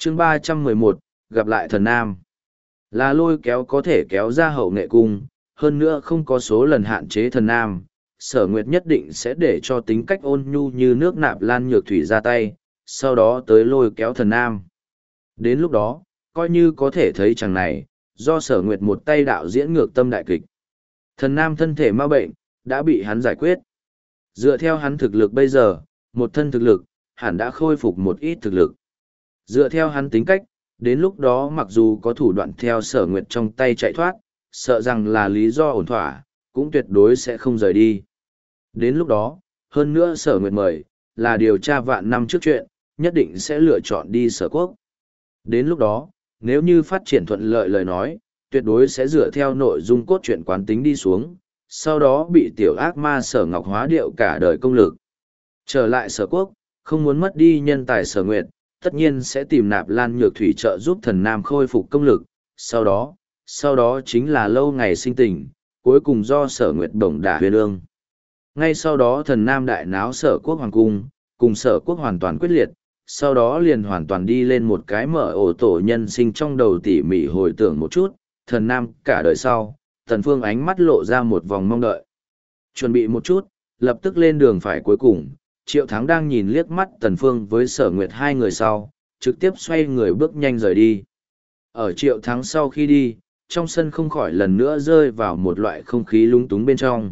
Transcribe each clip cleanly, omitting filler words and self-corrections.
chương 311, gặp lại thần nam. Là lôi kéo có thể kéo ra hậu nghệ cung, hơn nữa không có số lần hạn chế thần nam. Sở Nguyệt nhất định sẽ để cho tính cách ôn nhu như nước Nạp Lan Nhược Thủy ra tay, sau đó tới lôi kéo thần nam. Đến lúc đó, coi như có thể thấy chẳng này, do Sở Nguyệt một tay đạo diễn ngược tâm đại kịch. Thần nam thân thể ma bệnh, đã bị hắn giải quyết. Dựa theo hắn thực lực bây giờ, một thân thực lực, hẳn đã khôi phục một ít thực lực. Dựa theo hắn tính cách, đến lúc đó mặc dù có thủ đoạn theo Sở Nguyệt trong tay chạy thoát, sợ rằng là lý do ổn thỏa, cũng tuyệt đối sẽ không rời đi. Đến lúc đó, hơn nữa Sở Nguyệt mời, là điều tra vạn năm trước chuyện, nhất định sẽ lựa chọn đi Sở Quốc. Đến lúc đó, nếu như phát triển thuận lợi lời nói, tuyệt đối sẽ dựa theo nội dung cốt truyện quán tính đi xuống, sau đó bị tiểu ác ma Sở Ngọc hóa điệu cả đời công lực. Trở lại Sở Quốc, không muốn mất đi nhân tài Sở Nguyệt, tất nhiên sẽ tìm Nạp Lan Nhược Thủy trợ giúp thần nam khôi phục công lực, sau đó chính là lâu ngày sinh tình, cuối cùng do Sở Nguyệt bổng đả huyền ương. Ngay sau đó thần nam đại náo Sở Quốc hoàng cung, cùng Sở Quốc hoàn toàn quyết liệt, sau đó liền hoàn toàn đi lên một cái mở ổ tổ nhân sinh trong đầu tỉ mỉ hồi tưởng một chút, thần nam cả đời sau, Tần Phương ánh mắt lộ ra một vòng mong đợi. Chuẩn bị một chút, lập tức lên đường phải cuối cùng, Triệu Thắng đang nhìn liếc mắt Tần Phương với Sở Nguyệt hai người sau, trực tiếp xoay người bước nhanh rời đi. Ở Triệu Thắng sau khi đi, trong sân không khỏi lần nữa rơi vào một loại không khí lúng túng bên trong.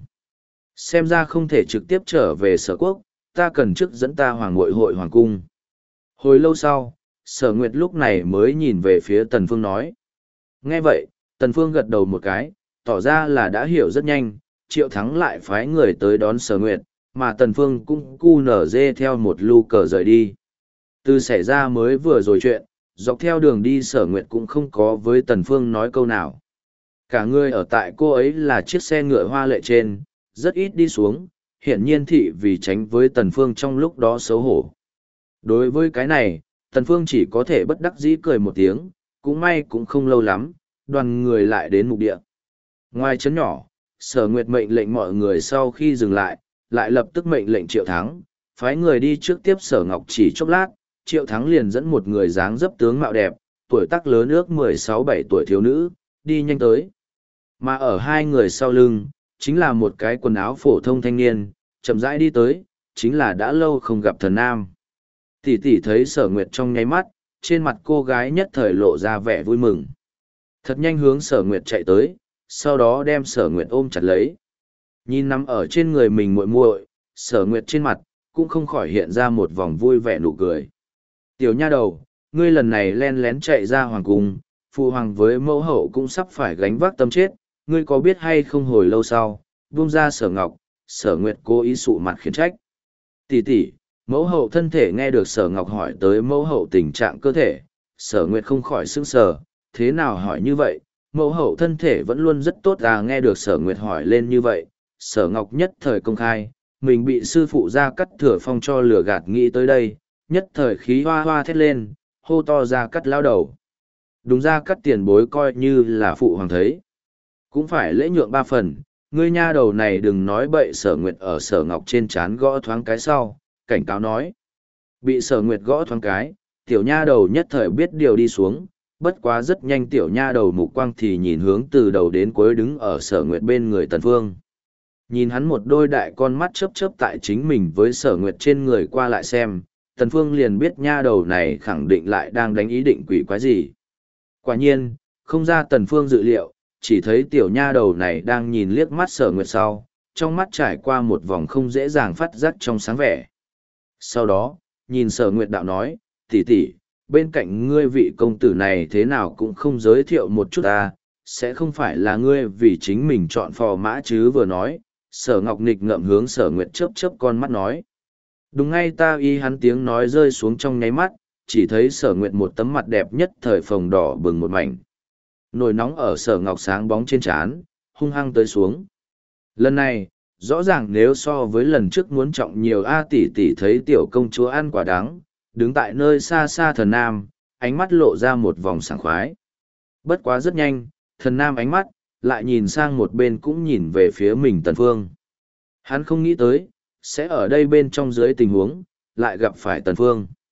Xem ra không thể trực tiếp trở về Sở Quốc, ta cần trước dẫn ta hoàng ngội hội hoàng cung. Hồi lâu sau, Sở Nguyệt lúc này mới nhìn về phía Tần Phương nói. Nghe vậy, Tần Phương gật đầu một cái, tỏ ra là đã hiểu rất nhanh, Triệu Thắng lại phái người tới đón Sở Nguyệt, mà Tần Phương cũng cu nở dê theo một lu cờ rời đi. Từ xảy ra mới vừa rồi chuyện, dọc theo đường đi Sở Nguyệt cũng không có với Tần Phương nói câu nào. Cả người ở tại cô ấy là chiếc xe ngựa hoa lệ trên, rất ít đi xuống, hiển nhiên thị vì tránh với Tần Phương trong lúc đó xấu hổ. Đối với cái này, Tần Phương chỉ có thể bất đắc dĩ cười một tiếng, cũng may cũng không lâu lắm, đoàn người lại đến mục địa. Ngoài trấn nhỏ, Sở Nguyệt mệnh lệnh mọi người sau khi dừng lại, lại lập tức mệnh lệnh Triệu Thắng, phái người đi trước tiếp Sở Ngọc chỉ chốc lát, Triệu Thắng liền dẫn một người dáng dấp tướng mạo đẹp, tuổi tác lớn ước 16-17 tuổi thiếu nữ, đi nhanh tới. Mà ở hai người sau lưng, chính là một cái quần áo phổ thông thanh niên, chậm rãi đi tới, chính là đã lâu không gặp thần nam. Tỷ tỷ thấy Sở Nguyệt trong nháy mắt, trên mặt cô gái nhất thời lộ ra vẻ vui mừng. Thật nhanh hướng Sở Nguyệt chạy tới, sau đó đem Sở Nguyệt ôm chặt lấy. Nhìn nằm ở trên người mình muội muội, Sở Nguyệt trên mặt, cũng không khỏi hiện ra một vòng vui vẻ nụ cười. Tiểu nha đầu, ngươi lần này len lén chạy ra hoàng cung, phụ hoàng với mẫu hậu cũng sắp phải gánh vác tâm chết, ngươi có biết hay không hồi lâu sau, buông ra Sở Ngọc, Sở Nguyệt cố ý sụ mặt khiển trách. Tỷ tỷ, mẫu hậu thân thể nghe được Sở Ngọc hỏi tới mẫu hậu tình trạng cơ thể, Sở Nguyệt không khỏi sững sờ, thế nào hỏi như vậy, mẫu hậu thân thể vẫn luôn rất tốt à, nghe được Sở Nguyệt hỏi lên như vậy, Sở Ngọc nhất thời công khai, mình bị sư phụ Gia Cắt Thừa Phong cho lừa gạt nghĩ tới đây, nhất thời khí hoa hoa thét lên, hô to Gia Cắt lao đầu. Đúng Gia Cắt tiền bối coi như là phụ hoàng thấy. Cũng phải lễ nhượng 3 phần, ngươi nha đầu này đừng nói bậy. Sở Nguyệt ở Sở Ngọc trên trán gõ thoáng cái sau, cảnh cáo nói. Bị Sở Nguyệt gõ thoáng cái, tiểu nha đầu nhất thời biết điều đi xuống, bất quá rất nhanh tiểu nha đầu mục quang thì nhìn hướng từ đầu đến cuối đứng ở Sở Nguyệt bên người Tần Phương. Nhìn hắn một đôi đại con mắt chớp chớp tại chính mình với Sở Nguyệt trên người qua lại xem, Tần Phương liền biết nha đầu này khẳng định lại đang đánh ý định quỷ quái gì. Quả nhiên, không ra Tần Phương dự liệu, chỉ thấy tiểu nha đầu này đang nhìn liếc mắt Sở Nguyệt sau, trong mắt trải qua một vòng không dễ dàng phát giác trong sáng vẻ. Sau đó, nhìn Sở Nguyệt đạo nói, tỷ tỷ, bên cạnh ngươi vị công tử này thế nào cũng không giới thiệu một chút ta, sẽ không phải là ngươi vì chính mình chọn phò mã chứ. Vừa nói, Sở Ngọc nghịch ngợm hướng Sở Nguyệt chớp chớp con mắt nói. Đúng ngay ta y hắn tiếng nói rơi xuống trong nháy mắt, chỉ thấy Sở Nguyệt một tấm mặt đẹp nhất thời phồng đỏ bừng một mảnh. Nổi nóng ở Sở Ngọc sáng bóng trên trán, hung hăng tới xuống. Lần này, rõ ràng nếu so với lần trước muốn trọng nhiều a tỷ tỷ thấy tiểu công chúa ăn quả đắng, đứng tại nơi xa xa thần nam, ánh mắt lộ ra một vòng sảng khoái. Bất quá rất nhanh, thần nam ánh mắt, lại nhìn sang một bên cũng nhìn về phía mình Tần Phương. Hắn không nghĩ tới, sẽ ở đây bên trong dưới tình huống, lại gặp phải Tần Phương.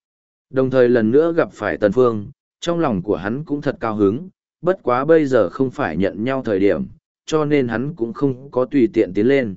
Đồng thời lần nữa gặp phải Tần Phương, trong lòng của hắn cũng thật cao hứng, bất quá bây giờ không phải nhận nhau thời điểm, cho nên hắn cũng không có tùy tiện tiến lên.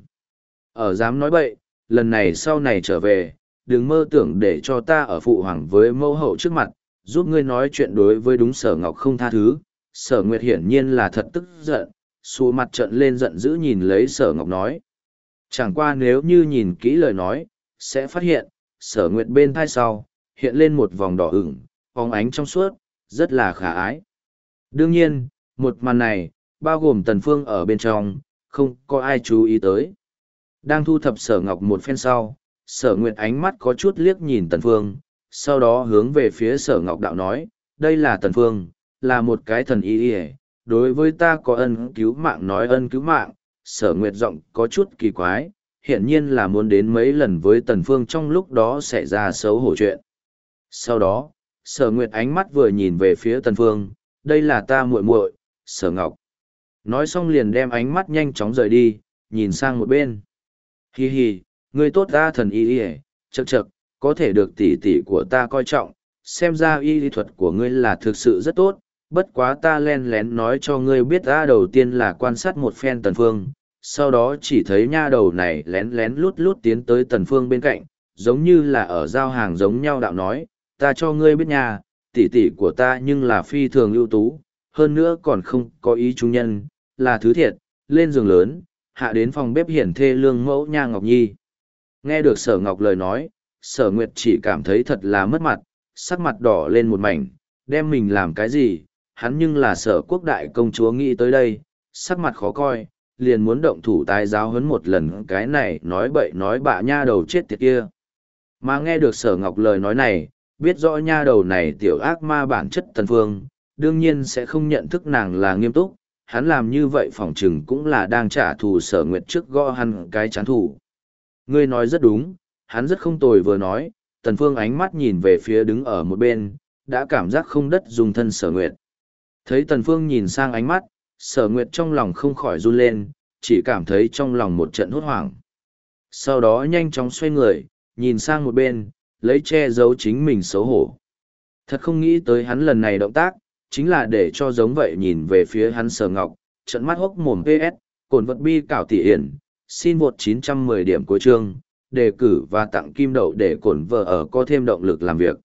Ở dám nói bậy, lần này sau này trở về, đừng mơ tưởng để cho ta ở phụ hoàng với mẫu hậu trước mặt, giúp ngươi nói chuyện đối với đúng Sở Ngọc không tha thứ. Sở Nguyệt hiển nhiên là thật tức giận, xù mặt trợn lên giận dữ nhìn lấy Sở Ngọc nói. Chẳng qua nếu như nhìn kỹ lời nói, sẽ phát hiện, Sở Nguyệt bên thai sau, hiện lên một vòng đỏ ửng, phóng ánh trong suốt, rất là khả ái. Đương nhiên, một màn này, bao gồm Tần Phương ở bên trong, không có ai chú ý tới. Đang thu thập Sở Ngọc một phen sau, Sở Nguyệt ánh mắt có chút liếc nhìn Tần Phương, sau đó hướng về phía Sở Ngọc đạo nói, đây là Tần Phương, là một cái thần y y, đối với ta có ân cứu mạng nói ân cứu mạng. Sở Nguyệt giọng có chút kỳ quái, hiển nhiên là muốn đến mấy lần với Tần Phương trong lúc đó xảy ra xấu hổ chuyện. Sau đó, Sở Nguyệt ánh mắt vừa nhìn về phía Tần Phương, đây là ta muội muội, Sở Ngọc. Nói xong liền đem ánh mắt nhanh chóng rời đi, nhìn sang một bên. Hi hi, ngươi tốt ta thần y y, chậc chậc, có thể được tỷ tỷ của ta coi trọng, xem ra y lý thuật của ngươi là thực sự rất tốt, bất quá ta len lén nói cho ngươi biết ta đầu tiên là quan sát một phen Tần Phương, sau đó chỉ thấy nha đầu này lén lén lút lút tiến tới Tần Phương bên cạnh, giống như là ở giao hàng giống nhau đạo nói, ta cho ngươi biết nha, tỷ tỷ của ta nhưng là phi thường ưu tú, hơn nữa còn không có ý trung nhân, là thứ thiệt, lên giường lớn, hạ đến phòng bếp hiển thê lương mẫu nha Ngọc Nhi. Nghe được Sở Ngọc lời nói, Sở Nguyệt chỉ cảm thấy thật là mất mặt, sắc mặt đỏ lên một mảnh, đem mình làm cái gì, hắn nhưng là Sở Quốc đại công chúa nghĩ tới đây, sắc mặt khó coi, liền muốn động thủ tái giáo huấn một lần cái này nói bậy nói bạ nha đầu chết tiệt kia. Mà nghe được Sở Ngọc lời nói này, biết rõ nha đầu này tiểu ác ma bản chất Tần Phương, đương nhiên sẽ không nhận thức nàng là nghiêm túc, hắn làm như vậy phỏng chừng cũng là đang trả thù Sở Nguyệt trước gõ hắn cái chán thù. Ngươi nói rất đúng, hắn rất không tồi vừa nói, Tần Phương ánh mắt nhìn về phía đứng ở một bên, đã cảm giác không đất dùng thân Sở Nguyệt. Thấy Tần Phương nhìn sang ánh mắt, Sở Nguyệt trong lòng không khỏi run lên, chỉ cảm thấy trong lòng một trận hốt hoảng. Sau đó nhanh chóng xoay người, nhìn sang một bên, lấy che giấu chính mình xấu hổ. Thật không nghĩ tới hắn lần này động tác, chính là để cho giống vậy nhìn về phía hắn Sở Ngọc, trận mắt hốc mồm PS, cồn vật bi cảo tỷ hiển, xin vượt 910 điểm của chương, đề cử và tặng kim đậu để cổn vợ ở có thêm động lực làm việc.